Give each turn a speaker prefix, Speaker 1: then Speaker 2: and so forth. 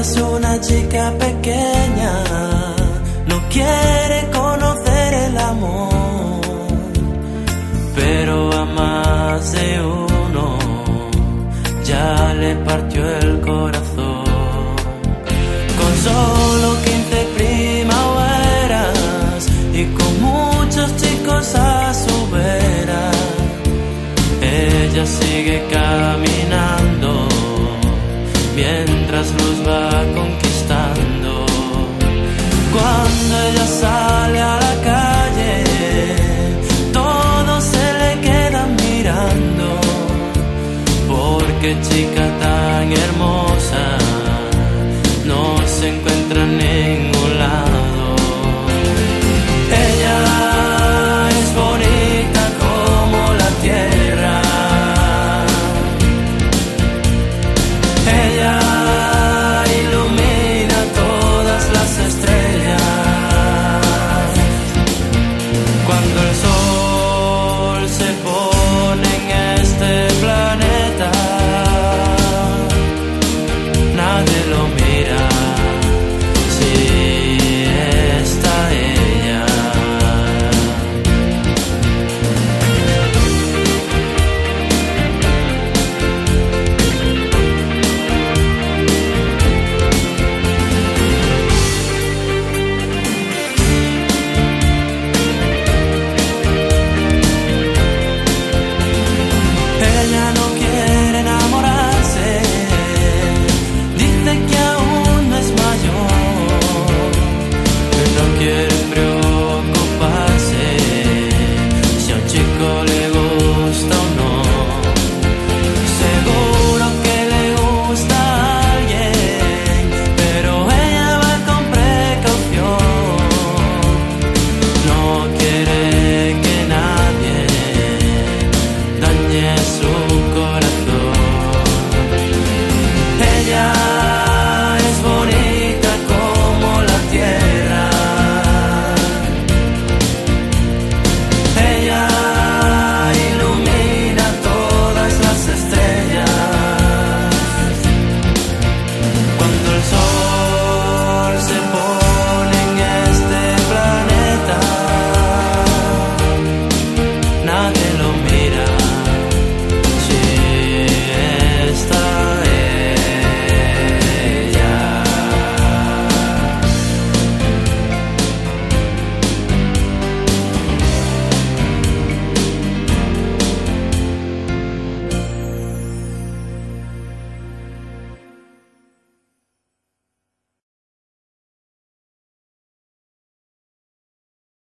Speaker 1: es una chica pequeña, no quiere conocer el amor, pero a más de uno ya le partió el corazón. Con solo 15 primaveras y con muchos chicos a su vera, ella sigue caminando mientras los va conquistando. Cuando ella sale a la calle, todos se le quedan mirando, porque chica